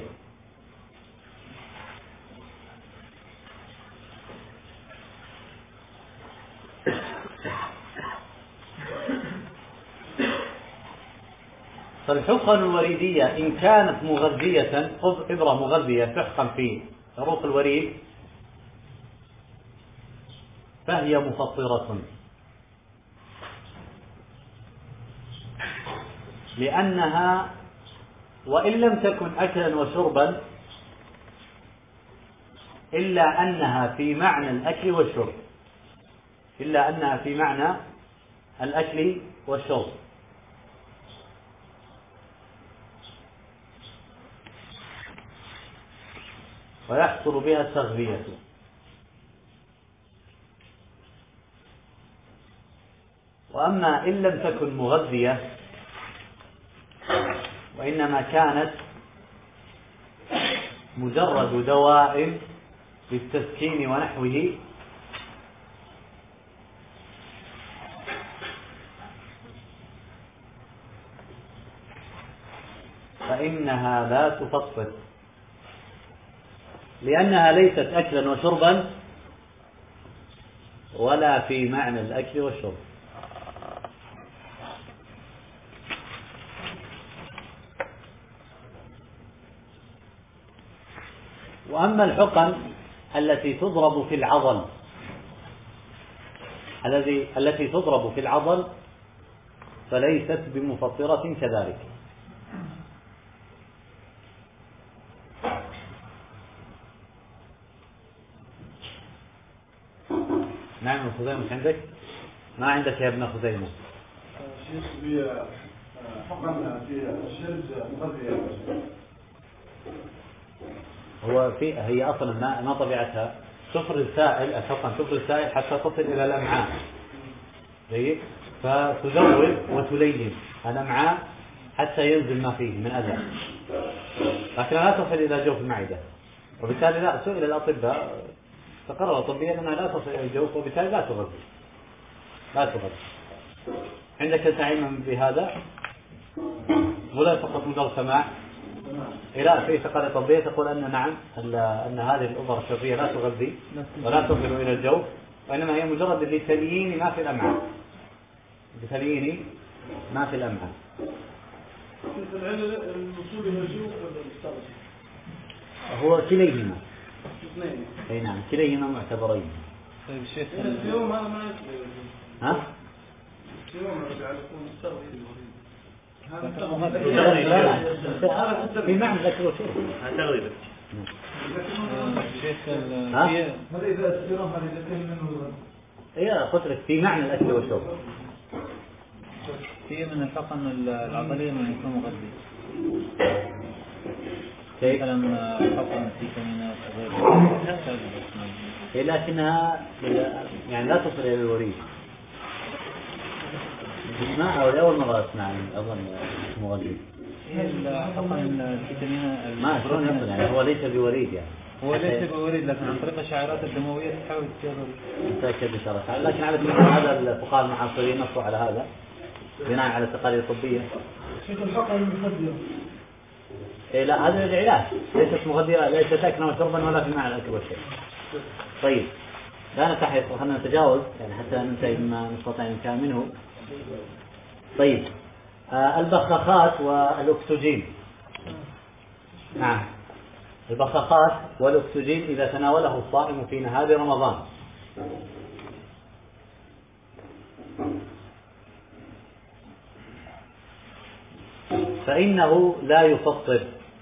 فالحقن الوريدية إن كانت مغذية، إبرة مغذية تحقن في عروق الوريد، فهي مفطرة، لأنها وإن لم تكن أكلا وشربا إلا أنها في معنى الأكل والشرب، ويحصل بها التغذية. وأما إن لم تكن مغذية وإنما كانت مجرد دواء للتسكين ونحوه، فإنها لا تفطر، لأنها ليست أكلا وشربا ولا في معنى الأكل والشرب. وأما الحقن التي تضرب في العضل فليست بمفطرة كذلك. نعم. خزيمة عندك؟ ما عندك يا ابن خزيمة؟ شيخ في حقن في الشرج مغذية. هي أصلا ما طبيعتها تفرز سائل، الحقن تفرز سائل حتى تصل إلى الأمعاء، فتزود وتلين الأمعاء حتى ينزل ما فيه من أذى، لكنها لا تصل إلى جوف المعدة، وبالتالي لا سئل الأطباء تقرر طبيا أنها لا تصل إلى الجوف، وبالتالي لا تغذي. عندك تعليم بهذا ولا فقط مجرد سماع؟ لا، في اعتقاد طبية تقول أن نعم أن هذه الأبر الشرجية لا تغذي ولا تصل إلى الجوف، وإنما هي مجرد لتليين ما في الأمعاء، الوصول إلى الجوف هو كليهما. أي نعم، كليهما معتبرين. طيب الشيخ اليوم هذا ما يصير. ها؟ اليوم يكون مستغرب. في معنى الأكل والشرب. تغذية. الشيخ هذا إذا استيرام هذا إذا منه. إيه قلت لك في معنى الأكل والشرب. في من الحقن العضلية من يكون مغذي. كيف؟ لما حكم في كمينات غير لكنها يعني لا تصل إلى الوريد. اسمعها ولا أول مرة أسمع أظن مغلي. حكم الفيتامين ما شلون يصل يعني هو ليس بوريد يعني. هو ليس بوريد لكن عن طريق الشعيرات الدموية تحاول تصير متأكد إن شاء الله تعالى. لكن على كل حال هذا الفقهاء المعاصرين نصوا على هذا بناء على التقارير الطبية. شيخ الحقن المخدرة. إيه لا هذا العلاج ليست مغذية ليست أكلا وشربا ولا في معنى الأكل والشرب. طيب لا نتحيط خلينا نتجاوز يعني حتى ننتهي بما نستطيع الإمكان منه. طيب البخاخات والأكسجين. نعم البخاخات والأكسجين إذا تناوله الصائم في نهار رمضان فإنه لا يفطر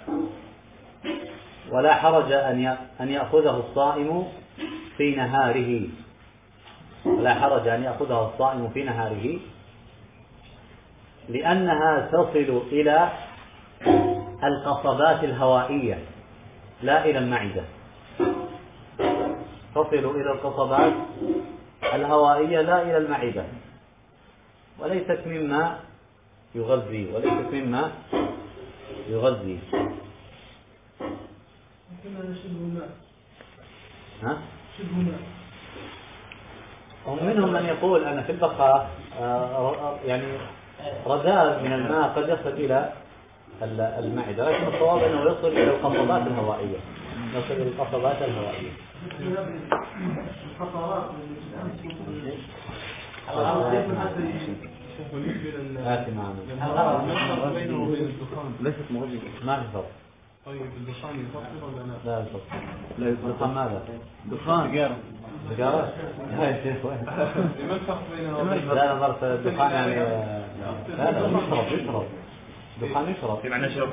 ولا حرج أن يأخذه الصائم في نهاره ولا حرج أن يأخذه الصائم في نهاره لأنها تصل إلى القصبات الهوائية لا إلى المعدة. تصل إلى القصبات الهوائية لا إلى المعدة وليست مما يغذي ها؟ ومنهم من يقول أن في البخاخ يعني رذاذ من الماء قد يصل إلى المعدة لكن الصواب أنه يصل إلى القصبات الهوائية ليست مغذية ما في فرق. طيب الدخان يفطر ولا لا؟ لا يفطر. لا الدخان ماذا؟ دخان سيجارة؟ لا يا شيخ وين؟ ما الفرق بينها؟ لا نظرت الدخان يعني لا يشرب دخان يشرب بمعنى شرب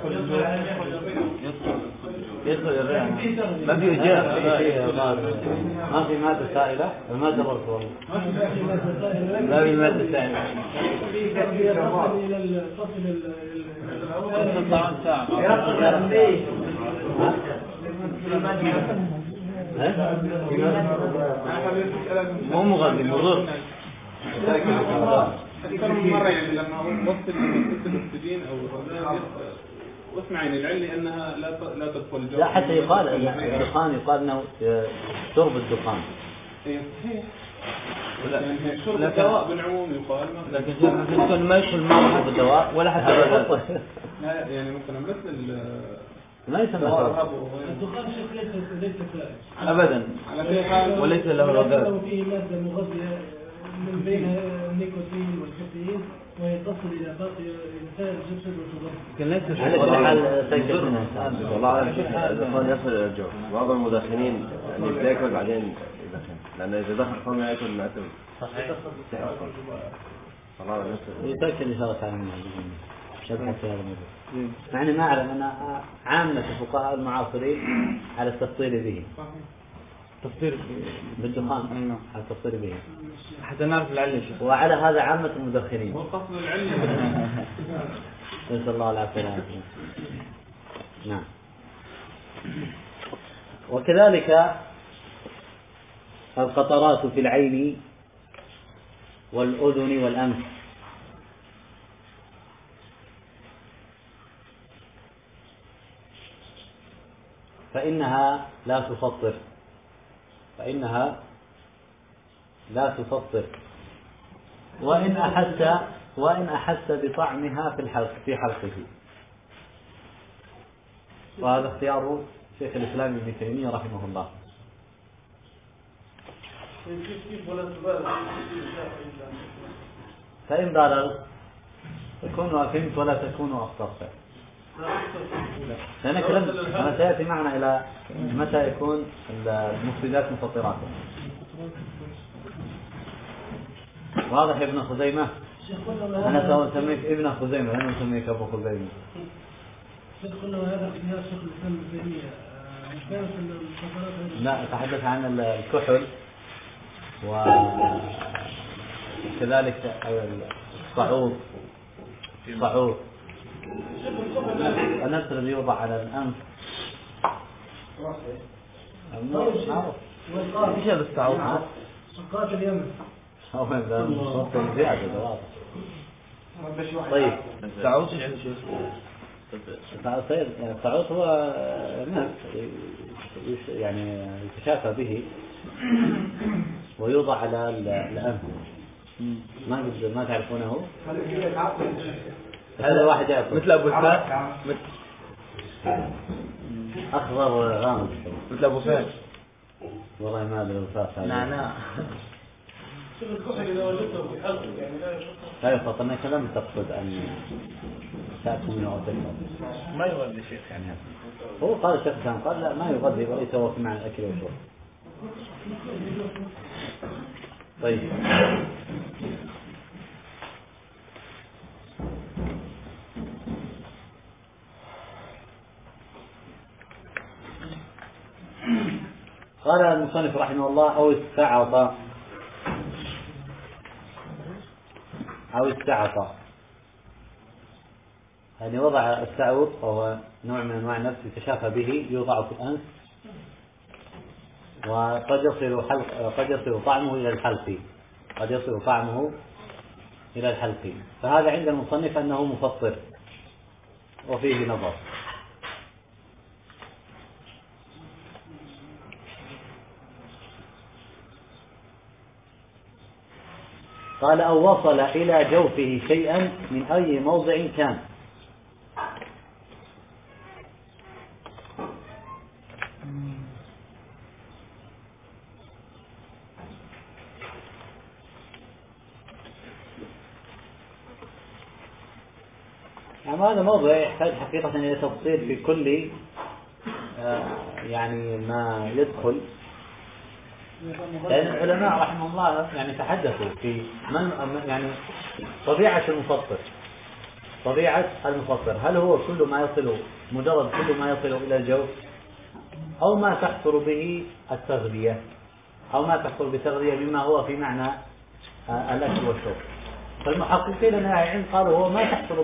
يدخل الرئة ما في إجابة ما في مادة سائلة ما جربت والله ما في مادة سائلة إلى الفصل ساعة مو مغذي مضر أكثر من مرة يعني لما وصل الأكسجين أو الرذاذ واسمع يعني العلة أنها لا تدخل الجو. لا حتى يقال الدخان يقال أنه شرب الدخان. إيه صحيح. يعني شرب الدواء بالعموم يقال. لكن ممكن ما يدخل معه بالدواء ولا حتى الرذاذ. لا يعني مثلا مثل ما يسمى شرب. الدخان ليس سائل أبدا على كل حال وليس له رذاذ. فيه مادة مغذية من بين النيكوتين والكافيين ويتصل إلى باقي إنسان الجسد وتضخم. على كل حال سجل منها. والله على فكرة الدخان يصل إلى الجوع. بعض المدخنين يعني بياكل بعدين يدخن لأن إذا دخل خام يأكل معته. صحيح. والله على نفسه. يتأكد إن شاء الله تعالى منها شبه في هذا الموضوع. يعني ما أعلم أن عامة الفقهاء المعاصرين على التفصيل به. تفطير بالدخان على التفصيل به. حتى نعرف العلة وعلى هذا عامة المدخنين. والقصد العلم. نسأل الله العافية والعافية. نعم. وكذلك القطرات في العين والأذن والأنف فإنها لا تفطر وإن أحس بطعمها في حلقه. وهذا اختيار شيخ الإسلام ابن تيمية رحمه الله. فإن بالغ تكون أفهمت ولا تكون أخطرت. لأنك أنا سيأتي معنا إلى متى يكون المفسدات مفطرات. واضح يا ابن خزيمة؟ أنا سأسميك ابن خزيمة أنا أسميك أبو خزيمة. قلنا هذا اختيار شيخ الإسلام ابن تيمية. لا أتحدث عن الكحل وكذلك الصعود النفس الذي يوضع على الأنف معروف. ايش هذا التعوض؟ سقاط اليمن. هو ده صوت زيادة واضح. طيب التعوض ايش يا شيخ؟ التعوض هو نفس يعني يتشافى به ويوضع على الأنف. ما تعرفونه؟ هذا واحد يعرف مثل أبو الفات، أخضر غامق مثل أبو فات. والله ما أدري الفات هذا. نعناع. شوف الكحل إذا وجدته في حلقه يعني لا يفرط أنك لم تقصد أن تأكل منه أو تشرب. ما يغذي شيخ يعني. هو قال الشيخ كان قال لا ما يغذي وليس هو في معنى الأكل والشرب. طيب قال المصنف رحمه الله أو استعطى يعني وضع السعوط وهو نوع من أنواع النفس يتشافى به يوضع في الأنف وقد يصل طعمه إلى الحلق فهذا عند المصنف أنه مفطر وفيه نظر. قال أو وصل إلى جوفه شيئا من أي موضع كان. يعني هذا موضوع يحتاج حقيقة إلى تفصيل في كل يعني ما يدخل، لأن العلماء رحمه الله يعني تحدثوا في يعني طبيعة المفطر هل هو مجرد كل ما يصل إلى الجوف أو ما تحصل به التغذية أو ما تحصل بتغذية مما هو في معنى الأكل والشرب. فالمحققين من العلم قالوا هو ما تحصل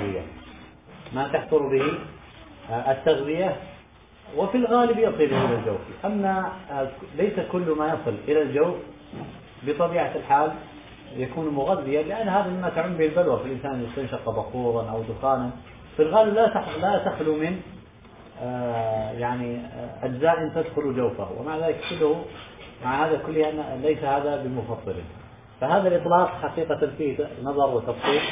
به التغذية وفي الغالب يصل إلى الجوف. أما ليس كل ما يصل إلى الجوف بطبيعة الحال يكون مغذيا، لأن هذا مما تعم به البلوى في الإنسان يستنشق بخورا أو دخانا في الغالب لا تخلو من يعني أجزاء تدخل جوفه، ومع ذلك كله مع هذا كله ليس هذا بمفطر. فهذا الإطلاق حقيقة فيه نظر وتفصيل،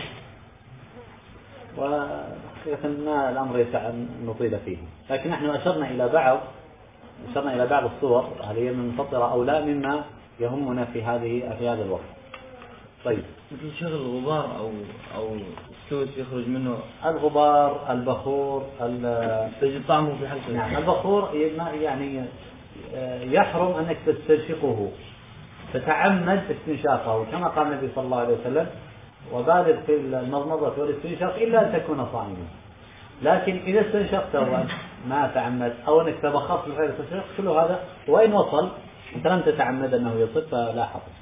وحقيقة ما الأمر نطيل فيه، لكن نحن أشرنا إلى بعض الصور هل هي من مفطرة أو لا مما يهمنا في هذا الوقت. طيب مثل شغل الغبار أو السوس يخرج منه الغبار، البخور، تجد طعمه في حلقه. نعم البخور يعني يحرم أنك تستنشقه، تتعمد استنشاقه كما قال النبي صلى الله عليه وسلم وبالغ في المضمضة والاستنشاق إلا أن تكون صائما. لكن إذا استنشقته ما تعمد أو أنك تبخرت من غير استنشاق كل هذا وإن وصل أنت لم تتعمد أنه يصب فلا حرج.